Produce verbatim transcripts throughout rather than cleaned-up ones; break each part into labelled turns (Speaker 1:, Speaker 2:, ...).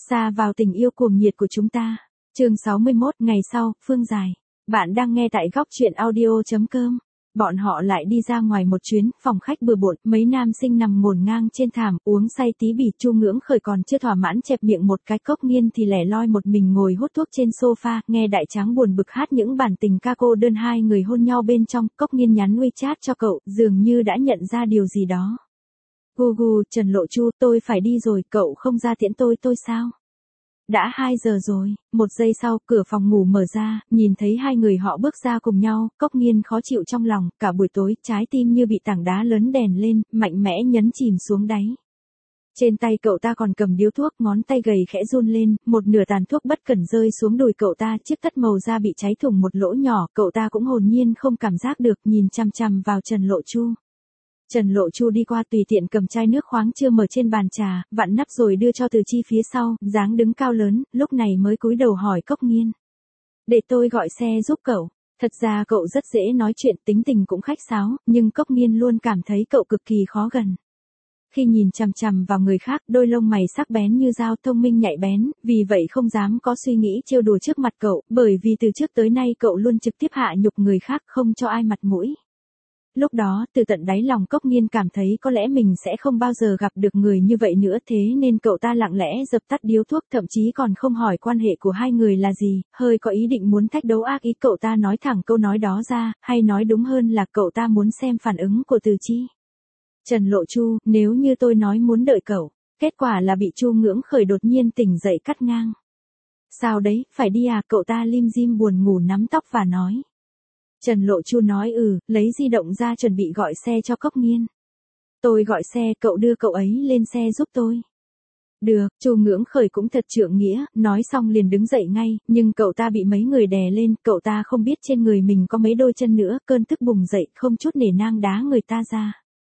Speaker 1: Xa vào tình yêu cuồng nhiệt của chúng ta. Chương sáu mươi mốt, ngày sau, Phương Dài. Bạn đang nghe tại góc truyện audio chấm com. Bọn họ lại đi ra ngoài một chuyến, phòng khách bừa bộn, mấy nam sinh nằm ngổn ngang trên thảm, uống say tí bỉ. Chu Ngưỡng Khởi còn chưa thỏa mãn chẹp miệng một cái, Cốc Nghiên thì lẻ loi một mình ngồi hút thuốc trên sofa, nghe Đại Tráng buồn bực hát những bản tình ca cô đơn hai người hôn nhau bên trong. Cốc Nghiên nhắn WeChat cho cậu, dường như đã nhận ra điều gì đó. Gu gu, Trần Lộ Chu, tôi phải đi rồi, cậu không ra tiễn tôi tôi sao? Đã hai giờ rồi. Một giây sau, cửa phòng ngủ mở ra, nhìn thấy hai người họ bước ra cùng nhau, Cốc Nghiên khó chịu trong lòng, cả buổi tối, trái tim như bị tảng đá lớn đèn lên, mạnh mẽ nhấn chìm xuống đáy. Trên tay cậu ta còn cầm điếu thuốc, ngón tay gầy khẽ run lên, một nửa tàn thuốc bất cẩn rơi xuống đùi cậu ta, chiếc tất màu da bị cháy thủng một lỗ nhỏ, cậu ta cũng hồn nhiên không cảm giác được, nhìn chằm chằm vào Trần Lộ Chu. Trần Lộ Chu đi qua tùy tiện cầm chai nước khoáng chưa mở trên bàn trà, vặn nắp rồi đưa cho Từ Chi phía sau, dáng đứng cao lớn, lúc này mới cúi đầu hỏi Cốc Nghiên. Để tôi gọi xe giúp cậu. Thật ra cậu rất dễ nói chuyện, tính tình cũng khách sáo, nhưng Cốc Nghiên luôn cảm thấy cậu cực kỳ khó gần. Khi nhìn chằm chằm vào người khác, đôi lông mày sắc bén như dao, thông minh nhạy bén, vì vậy không dám có suy nghĩ trêu đùa trước mặt cậu, bởi vì từ trước tới nay cậu luôn trực tiếp hạ nhục người khác, không cho ai mặt mũi. Lúc đó, từ tận đáy lòng Cốc Nghiên cảm thấy có lẽ mình sẽ không bao giờ gặp được người như vậy nữa, thế nên cậu ta lặng lẽ dập tắt điếu thuốc, thậm chí còn không hỏi quan hệ của hai người là gì, hơi có ý định muốn thách đấu ác ý. Cậu ta nói thẳng câu nói đó ra, hay nói đúng hơn là cậu ta muốn xem phản ứng của Từ Chi. Trần Lộ Chu, nếu như tôi nói muốn đợi cậu, kết quả là bị Chu Ngưỡng Khởi đột nhiên tỉnh dậy cắt ngang. Sao đấy, phải đi à? Cậu ta lim dim buồn ngủ nắm tóc và nói. Trần Lộ Chu nói ừ, lấy di động ra chuẩn bị gọi xe cho Cốc Nghiên. Tôi gọi xe, cậu đưa cậu ấy lên xe giúp tôi. Được, Chu Ngưỡng Khởi cũng thật trượng nghĩa, nói xong liền đứng dậy ngay, nhưng cậu ta bị mấy người đè lên, cậu ta không biết trên người mình có mấy đôi chân nữa, cơn tức bùng dậy, không chút nể nang đá người ta ra.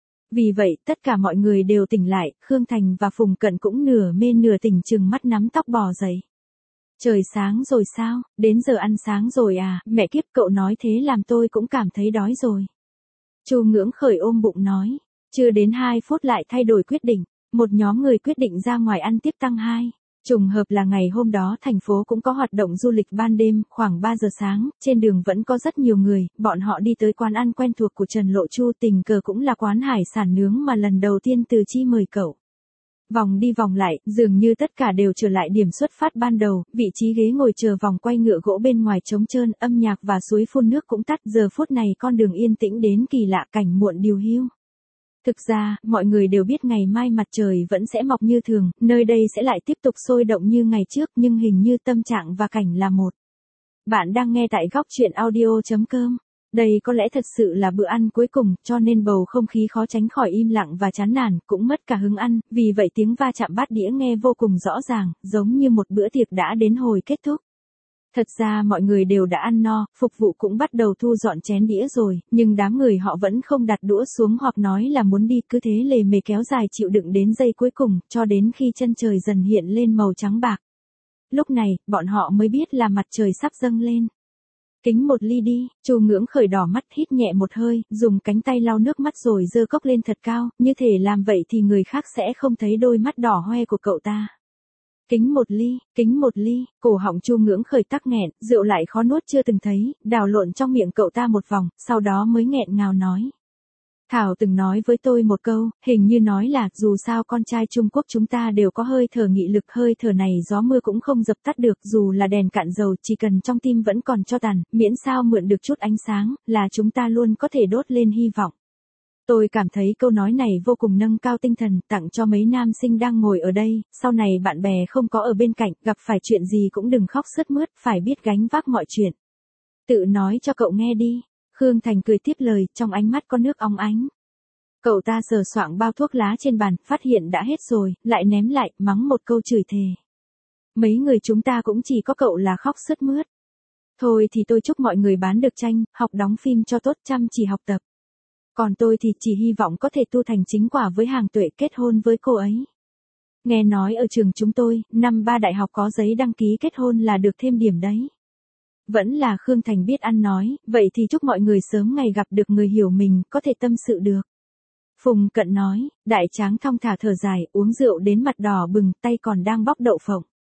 Speaker 1: Vì vậy, tất cả mọi người đều tỉnh lại, Khương Thành và Phùng Cận cũng nửa mê nửa tỉnh chừng mắt nắm tóc bò dậy. Trời sáng rồi sao, đến giờ ăn sáng rồi à, mẹ kiếp, cậu nói thế làm tôi cũng cảm thấy đói rồi. Chu Ngưỡng Khởi ôm bụng nói, chưa đến hai phút lại thay đổi quyết định, một nhóm người quyết định ra ngoài ăn tiếp tăng hai. Trùng hợp là ngày hôm đó thành phố cũng có hoạt động du lịch ban đêm, khoảng ba giờ sáng, trên đường vẫn có rất nhiều người, bọn họ đi tới quán ăn quen thuộc của Trần Lộ Chu, tình cờ cũng là quán hải sản nướng mà lần đầu tiên Từ Chi mời cậu. Vòng đi vòng lại, dường như tất cả đều trở lại điểm xuất phát ban đầu, vị trí ghế ngồi chờ vòng quay ngựa gỗ bên ngoài trống trơn, âm nhạc và suối phun nước cũng tắt, giờ phút này con đường yên tĩnh đến kỳ lạ, cảnh muộn điều hiu. Thực ra, mọi người đều biết ngày mai mặt trời vẫn sẽ mọc như thường, nơi đây sẽ lại tiếp tục sôi động như ngày trước, nhưng hình như tâm trạng và cảnh là một. Bạn đang nghe tại góc truyện audio chấm com. Đây có lẽ thật sự là bữa ăn cuối cùng, cho nên bầu không khí khó tránh khỏi im lặng và chán nản, cũng mất cả hứng ăn, vì vậy tiếng va chạm bát đĩa nghe vô cùng rõ ràng, giống như một bữa tiệc đã đến hồi kết thúc. Thật ra mọi người đều đã ăn no, phục vụ cũng bắt đầu thu dọn chén đĩa rồi, nhưng đám người họ vẫn không đặt đũa xuống hoặc nói là muốn đi, cứ thế lề mề kéo dài chịu đựng đến giây cuối cùng, cho đến khi chân trời dần hiện lên màu trắng bạc. Lúc này, bọn họ mới biết là mặt trời sắp dâng lên. Kính một ly đi, Chu Ngưỡng Khởi đỏ mắt hít nhẹ một hơi, dùng cánh tay lau nước mắt rồi giơ cốc lên thật cao, như thể làm vậy thì người khác sẽ không thấy đôi mắt đỏ hoe của cậu ta. Kính một ly, kính một ly, cổ họng Chu Ngưỡng Khởi tắc nghẹn, rượu lại khó nuốt chưa từng thấy, đào lộn trong miệng cậu ta một vòng, sau đó mới nghẹn ngào nói. Thảo từng nói với tôi một câu, hình như nói là, dù sao con trai Trung Quốc chúng ta đều có hơi thở nghị lực, hơi thở này gió mưa cũng không dập tắt được, dù là đèn cạn dầu, chỉ cần trong tim vẫn còn tro tàn, miễn sao mượn được chút ánh sáng, là chúng ta luôn có thể đốt lên hy vọng. Tôi cảm thấy câu nói này vô cùng nâng cao tinh thần, tặng cho mấy nam sinh đang ngồi ở đây, sau này bạn bè không có ở bên cạnh, gặp phải chuyện gì cũng đừng khóc sướt mướt, phải biết gánh vác mọi chuyện. Tự nói cho cậu nghe đi. Khương Thành cười tiếp lời, trong ánh mắt có nước óng ánh. Cậu ta sờ soạng bao thuốc lá trên bàn, phát hiện đã hết rồi, lại ném lại, mắng một câu chửi thề. Mấy người chúng ta cũng chỉ có cậu là khóc sướt mướt. Thôi thì tôi chúc mọi người bán được tranh, học đóng phim cho tốt, chăm chỉ học tập. Còn tôi thì chỉ hy vọng có thể tu thành chính quả với Hàng Tuệ, kết hôn với cô ấy. Nghe nói ở trường chúng tôi, năm ba đại học có giấy đăng ký kết hôn là được thêm điểm đấy. Vẫn là Khương Thành biết ăn nói, vậy thì chúc mọi người sớm ngày gặp được người hiểu mình, có thể tâm sự được. Phùng Cận nói, Đại Tráng thong thả thở dài, uống rượu đến mặt đỏ bừng, tay còn đang bóc đậu phộng.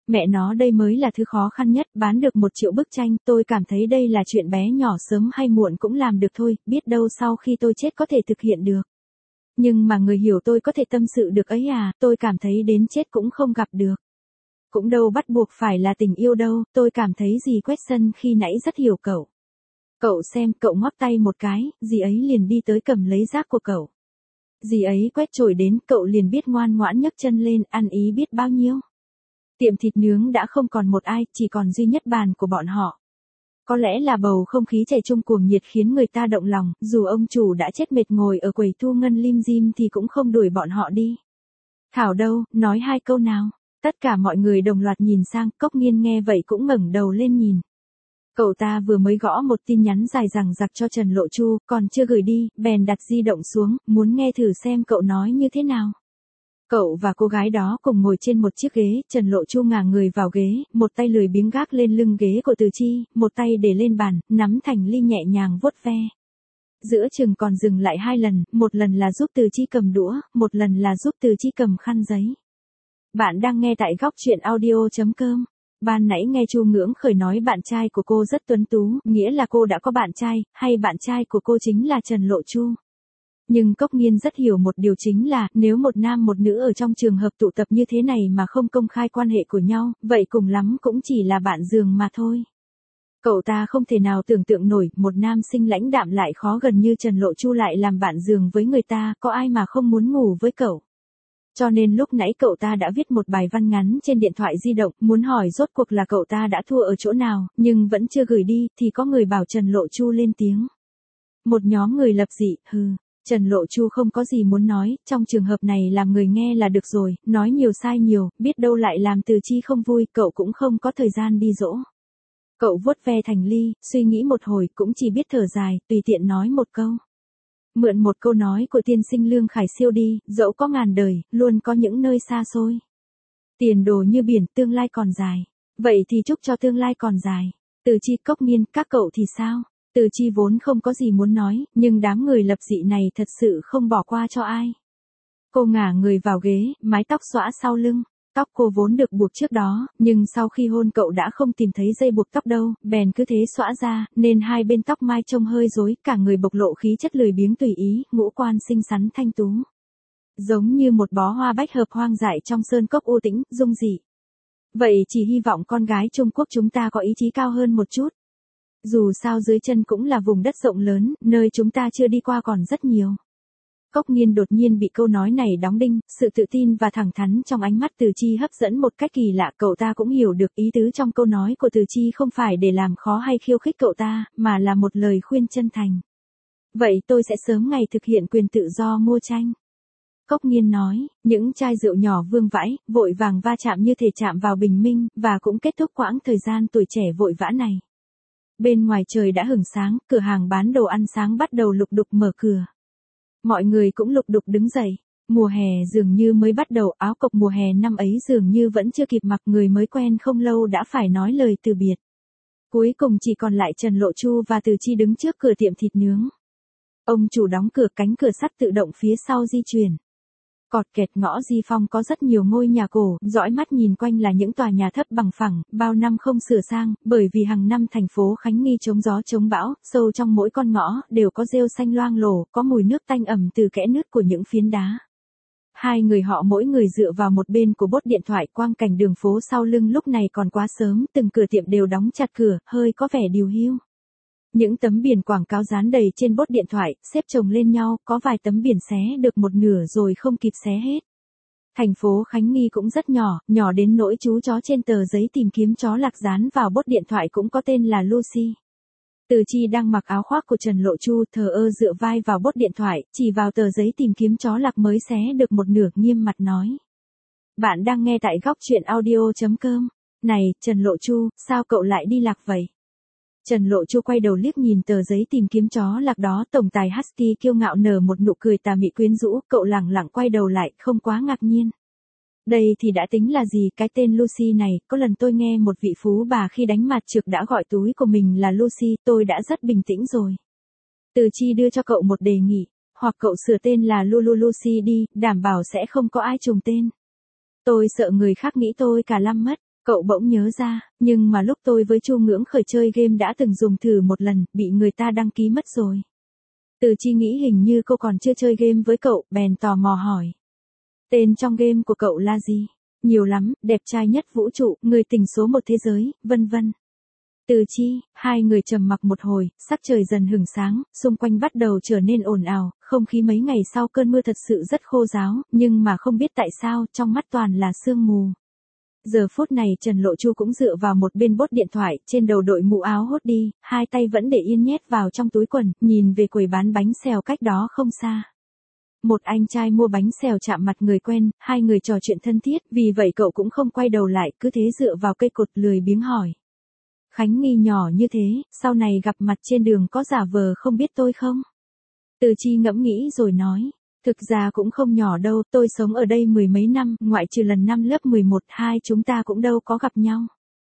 Speaker 1: Mẹ nó đây mới là thứ khó khăn nhất, bán được một triệu bức tranh, tôi cảm thấy đây là chuyện bé nhỏ sớm hay muộn cũng làm được thôi, biết đâu sau khi tôi chết có thể thực hiện được. Nhưng mà người hiểu tôi có thể tâm sự được ấy à, tôi cảm thấy đến chết cũng không gặp được. Cũng đâu bắt buộc phải là tình yêu đâu, tôi cảm thấy dì Question khi nãy rất hiểu cậu. Cậu xem, cậu ngoắc tay một cái, dì ấy liền đi tới cầm lấy rác của cậu. Dì ấy quét chổi đến, cậu liền biết ngoan ngoãn nhấc chân lên, ăn ý biết bao nhiêu. Tiệm thịt nướng đã không còn một ai, chỉ còn duy nhất bàn của bọn họ. Có lẽ là bầu không khí trẻ trung cuồng nhiệt khiến người ta động lòng, dù ông chủ đã chết mệt ngồi ở quầy thu ngân lim dim thì cũng không đuổi bọn họ đi. Thảo đâu, nói hai câu nào. Tất cả mọi người đồng loạt nhìn sang, Cốc Nghiên nghe vậy cũng ngẩng đầu lên nhìn. Cậu ta vừa mới gõ một tin nhắn dài dằng dặc cho Trần Lộ Chu, còn chưa gửi đi, bèn đặt di động xuống, muốn nghe thử xem cậu nói như thế nào. Cậu và cô gái đó cùng ngồi trên một chiếc ghế, Trần Lộ Chu ngả người vào ghế, một tay lười biếng gác lên lưng ghế của Từ Chi, một tay để lên bàn, nắm thành ly nhẹ nhàng vuốt ve. Giữa chừng còn dừng lại hai lần, một lần là giúp Từ Chi cầm đũa, một lần là giúp Từ Chi cầm khăn giấy. Bạn đang nghe tại góc truyện audio chấm com. Ban nãy nghe Chu Ngưỡng Khởi nói bạn trai của cô rất tuấn tú, nghĩa là cô đã có bạn trai, hay bạn trai của cô chính là Trần Lộ Chu. Nhưng Cốc Nghiên rất hiểu một điều chính là, nếu một nam một nữ ở trong trường hợp tụ tập như thế này mà không công khai quan hệ của nhau, vậy cùng lắm cũng chỉ là bạn giường mà thôi. Cậu ta không thể nào tưởng tượng nổi, một nam sinh lãnh đạm lại khó gần như Trần Lộ Chu lại làm bạn giường với người ta, có ai mà không muốn ngủ với cậu. Cho nên lúc nãy cậu ta đã viết một bài văn ngắn trên điện thoại di động, muốn hỏi rốt cuộc là cậu ta đã thua ở chỗ nào, nhưng vẫn chưa gửi đi, thì có người bảo Trần Lộ Chu lên tiếng. Một nhóm người lập dị, hừ. Trần Lộ Chu không có gì muốn nói, trong trường hợp này làm người nghe là được rồi, nói nhiều sai nhiều, biết đâu lại làm Từ Chi không vui, cậu cũng không có thời gian đi dỗ. Cậu vuốt ve thành ly, suy nghĩ một hồi, cũng chỉ biết thở dài, tùy tiện nói một câu. Mượn một câu nói của tiên sinh Lương Khải Siêu đi, dẫu có ngàn đời, luôn có những nơi xa xôi. Tiền đồ như biển, tương lai còn dài. Vậy thì chúc cho tương lai còn dài. Từ Chi, Cốc Nghiên, các cậu thì sao? Từ Chi vốn không có gì muốn nói, nhưng đám người lập dị này thật sự không bỏ qua cho ai. Cô ngả người vào ghế, mái tóc xõa sau lưng. Tóc cô vốn được buộc trước đó, nhưng sau khi hôn cậu đã không tìm thấy dây buộc tóc đâu, bèn cứ thế xõa ra, nên hai bên tóc mai trông hơi rối, cả người bộc lộ khí chất lười biếng tùy ý, ngũ quan xinh xắn thanh tú. Giống như một bó hoa bách hợp hoang dại trong sơn cốc u tĩnh, dung dị. Vậy chỉ hy vọng con gái Trung Quốc chúng ta có ý chí cao hơn một chút. Dù sao dưới chân cũng là vùng đất rộng lớn, nơi chúng ta chưa đi qua còn rất nhiều. Cốc Nghiên đột nhiên bị câu nói này đóng đinh, sự tự tin và thẳng thắn trong ánh mắt Từ Chi hấp dẫn một cách kỳ lạ, cậu ta cũng hiểu được ý tứ trong câu nói của Từ Chi không phải để làm khó hay khiêu khích cậu ta, mà là một lời khuyên chân thành. Vậy tôi sẽ sớm ngày thực hiện quyền tự do mua tranh. Cốc Nghiên nói, những chai rượu nhỏ vương vãi, vội vàng va chạm như thể chạm vào bình minh, và cũng kết thúc quãng thời gian tuổi trẻ vội vã này. Bên ngoài trời đã hửng sáng, cửa hàng bán đồ ăn sáng bắt đầu lục đục mở cửa. Mọi người cũng lục đục đứng dậy. Mùa hè dường như mới bắt đầu, áo cộc mùa hè năm ấy dường như vẫn chưa kịp mặc, người mới quen không lâu đã phải nói lời từ biệt. Cuối cùng chỉ còn lại Trần Lộ Chu và Từ Chi đứng trước cửa tiệm thịt nướng. Ông chủ đóng cửa, cánh cửa sắt tự động phía sau di chuyển. Cọt kẹt ngõ Di Phong có rất nhiều ngôi nhà cổ, dõi mắt nhìn quanh là những tòa nhà thấp bằng phẳng, bao năm không sửa sang, bởi vì hàng năm thành phố Khánh Nghi chống gió chống bão, sâu trong mỗi con ngõ, đều có rêu xanh loang lổ, có mùi nước tanh ẩm từ kẽ nứt của những phiến đá. Hai người họ mỗi người dựa vào một bên của bốt điện thoại, quang cảnh đường phố sau lưng lúc này còn quá sớm, từng cửa tiệm đều đóng chặt cửa, hơi có vẻ điều hiu. Những tấm biển quảng cáo dán đầy trên bốt điện thoại, xếp chồng lên nhau, có vài tấm biển xé được một nửa rồi không kịp xé hết. Thành phố Khánh Nghi cũng rất nhỏ, nhỏ đến nỗi chú chó trên tờ giấy tìm kiếm chó lạc dán vào bốt điện thoại cũng có tên là Lucy. Từ Chi đang mặc áo khoác của Trần Lộ Chu, thờ ơ dựa vai vào bốt điện thoại, chỉ vào tờ giấy tìm kiếm chó lạc mới xé được một nửa, nghiêm mặt nói. Bạn đang nghe tại góc truyện audio chấm com. Này, Trần Lộ Chu, sao cậu lại đi lạc vậy? Trần Lộ Chu quay đầu liếc nhìn tờ giấy tìm kiếm chó lạc đó, tổng tài Husky kiêu ngạo nở một nụ cười tà mị quyến rũ, cậu lẳng lặng quay đầu lại, không quá ngạc nhiên. Đây thì đã tính là gì, cái tên Lucy này, có lần tôi nghe một vị phú bà khi đánh mặt trược đã gọi túi của mình là Lucy, tôi đã rất bình tĩnh rồi. Từ Chi đưa cho cậu một đề nghị, hoặc cậu sửa tên là Lulu Lucy đi, đảm bảo sẽ không có ai trùng tên. Tôi sợ người khác nghĩ tôi cả lăm mất. Cậu bỗng nhớ ra, nhưng mà lúc tôi với Chu Ngưỡng khởi chơi game đã từng dùng thử một lần, bị người ta đăng ký mất rồi. Từ Chi nghĩ hình như cô còn chưa chơi game với cậu, bèn tò mò hỏi. Tên trong game của cậu là gì? Nhiều lắm, đẹp trai nhất vũ trụ, người tình số một thế giới, vân vân. Từ Chi, hai người trầm mặc một hồi, sắc trời dần hửng sáng, xung quanh bắt đầu trở nên ồn ào, không khí mấy ngày sau cơn mưa thật sự rất khô ráo, nhưng mà không biết tại sao, trong mắt toàn là sương mù. Giờ phút này Trần Lộ Chu cũng dựa vào một bên bốt điện thoại, trên đầu đội mũ áo hốt đi, hai tay vẫn để yên nhét vào trong túi quần, nhìn về quầy bán bánh xèo cách đó không xa. Một anh trai mua bánh xèo chạm mặt người quen, hai người trò chuyện thân thiết, vì vậy cậu cũng không quay đầu lại, cứ thế dựa vào cây cột lười biếng hỏi. Khánh Nghi nhỏ như thế, sau này gặp mặt trên đường có giả vờ không biết tôi không? Từ Chi ngẫm nghĩ rồi nói. Thực ra cũng không nhỏ đâu, tôi sống ở đây mười mấy năm, ngoại trừ lần năm lớp mười một, hai chúng ta cũng đâu có gặp nhau.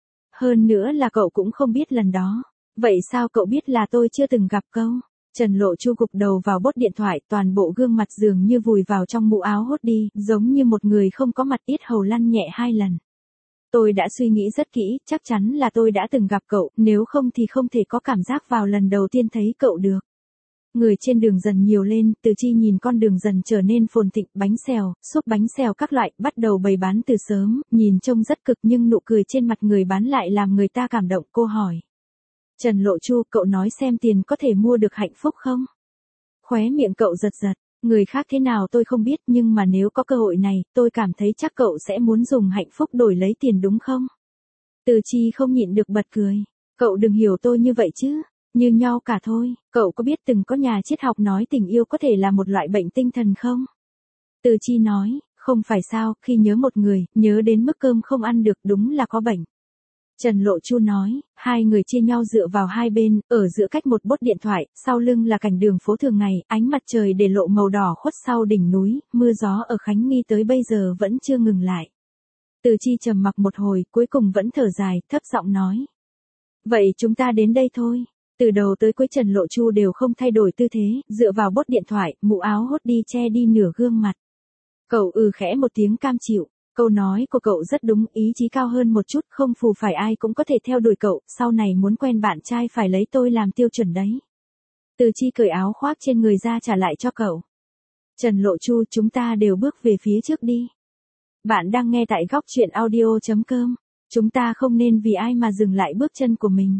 Speaker 1: Hơn nữa là cậu cũng không biết lần đó. Vậy sao cậu biết là tôi chưa từng gặp câu? Trần Lộ Chu gục đầu vào bốt điện thoại, toàn bộ gương mặt dường như vùi vào trong mũ áo hốt đi, giống như một người không có mặt, yết hầu lăn nhẹ hai lần. Tôi đã suy nghĩ rất kỹ, chắc chắn là tôi đã từng gặp cậu, nếu không thì không thể có cảm giác vào lần đầu tiên thấy cậu được. Người trên đường dần nhiều lên, Từ Chi nhìn con đường dần trở nên phồn thịnh, bánh xèo, súp bánh xèo các loại, bắt đầu bày bán từ sớm, nhìn trông rất cực nhưng nụ cười trên mặt người bán lại làm người ta cảm động. Cô hỏi. Trần Lộ Chu, cậu nói xem tiền có thể mua được hạnh phúc không? Khóe miệng cậu giật giật, người khác thế nào tôi không biết nhưng mà nếu có cơ hội này, tôi cảm thấy chắc cậu sẽ muốn dùng hạnh phúc đổi lấy tiền đúng không? Từ Chi không nhịn được bật cười, cậu đừng hiểu tôi như vậy chứ. Như nhau cả thôi, cậu có biết từng có nhà triết học nói tình yêu có thể là một loại bệnh tinh thần không? Từ Chi nói, không phải sao, khi nhớ một người, nhớ đến mức cơm không ăn được đúng là có bệnh. Trần Lộ Chu nói, hai người chia nhau dựa vào hai bên, ở giữa cách một bốt điện thoại, sau lưng là cảnh đường phố thường ngày, ánh mặt trời để lộ màu đỏ khuất sau đỉnh núi, mưa gió ở Khánh Nghi tới bây giờ vẫn chưa ngừng lại. Từ Chi trầm mặc một hồi, cuối cùng vẫn thở dài, thấp giọng nói. Vậy chúng ta đến đây thôi. Từ đầu tới cuối Trần Lộ Chu đều không thay đổi tư thế, dựa vào bốt điện thoại, mũ áo hốt đi che đi nửa gương mặt. Cậu ừ khẽ một tiếng cam chịu, câu nói của cậu rất đúng, ý chí cao hơn một chút, không phù phải ai cũng có thể theo đuổi cậu, sau này muốn quen bạn trai phải lấy tôi làm tiêu chuẩn đấy. Từ Chi cởi áo khoác trên người ra trả lại cho cậu. Trần Lộ Chu, chúng ta đều bước về phía trước đi. Bạn đang nghe tại góc truyện audio chấm com, chúng ta không nên vì ai mà dừng lại bước chân của mình.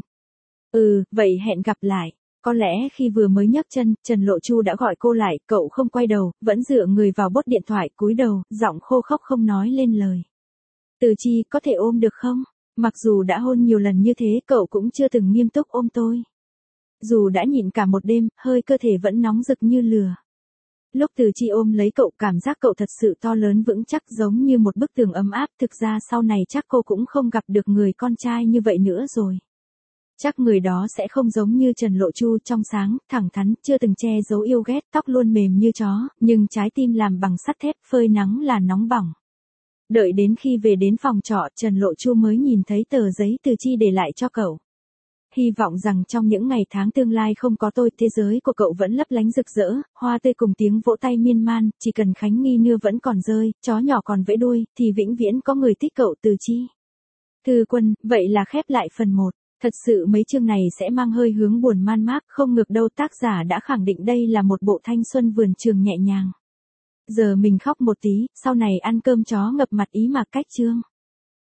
Speaker 1: Ừ, vậy hẹn gặp lại. Có lẽ khi vừa mới nhấc chân, Trần Lộ Chu đã gọi cô lại, cậu không quay đầu, vẫn dựa người vào bốt điện thoại, cúi đầu, giọng khô khốc không nói lên lời. Từ Chi, có thể ôm được không? Mặc dù đã hôn nhiều lần như thế, cậu cũng chưa từng nghiêm túc ôm tôi. Dù đã nhịn cả một đêm, hơi cơ thể vẫn nóng rực như lửa. Lúc Từ Chi ôm lấy cậu, cảm giác cậu thật sự to lớn vững chắc giống như một bức tường ấm áp, thực ra sau này chắc cô cũng không gặp được người con trai như vậy nữa rồi. Chắc người đó sẽ không giống như Trần Lộ Chu, trong sáng, thẳng thắn, chưa từng che giấu yêu ghét, tóc luôn mềm như chó, nhưng trái tim làm bằng sắt thép, phơi nắng là nóng bỏng. Đợi đến khi về đến phòng trọ, Trần Lộ Chu mới nhìn thấy tờ giấy Từ Chi để lại cho cậu. Hy vọng rằng trong những ngày tháng tương lai không có tôi, thế giới của cậu vẫn lấp lánh rực rỡ, hoa tươi cùng tiếng vỗ tay miên man, chỉ cần Khánh Nghi nưa vẫn còn rơi, chó nhỏ còn vẫy đuôi, thì vĩnh viễn có người thích cậu. Từ Chi. Thư Quân, vậy là khép lại phần một. Thật sự mấy chương này sẽ mang hơi hướng buồn man mác, không ngược đâu, tác giả đã khẳng định đây là một bộ thanh xuân vườn trường nhẹ nhàng. Giờ mình khóc một tí, sau này ăn cơm chó ngập mặt ý mà cách chương.